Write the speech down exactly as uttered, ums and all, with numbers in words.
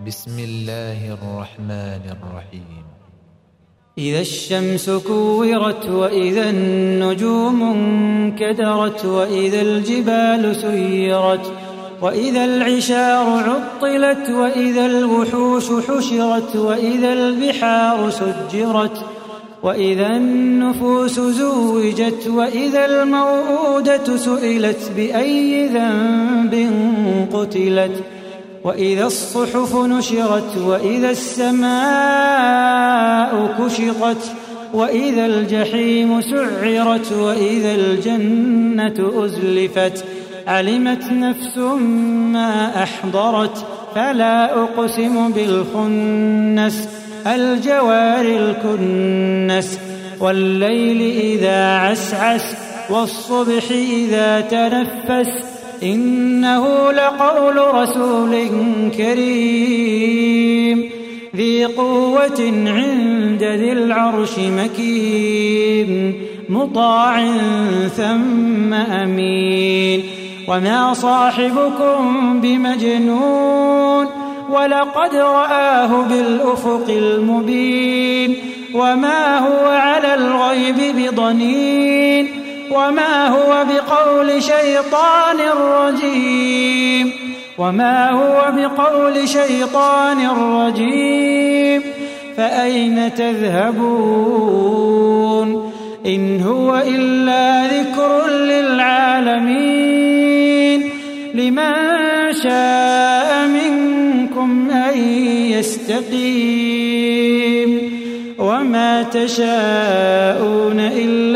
بسم الله الرحمن الرحيم. إذا الشمس كورت وإذا النجوم انكدرت وإذا الجبال سيرت وإذا العشار عطلت وإذا الوحوش حشرت وإذا البحار سجرت وإذا النفوس زوجت وإذا الموءودة سئلت بأي ذنب قتلت وإذا الصحف نشرت وإذا السماء كشطت وإذا الجحيم سعرت وإذا الجنة أزلفت علمت نفس ما أحضرت فلا أقسم بالخنس الجوار الكنس والليل إذا عسعس والصبح إذا تنفس إنه لقول رسول كريم ذي قوة عند ذي العرش مكين مطاع ثم أمين وما صاحبكم بمجنون ولقد رآه بالأفق المبين وما هو على الغيب بضنين وما هو بقول شيطان رجيم وما هو بقول شيطان رجيم فأين تذهبون إن هو إلا ذكر للعالمين لمن شاء منكم أن يستقيم وما تشاءون إلا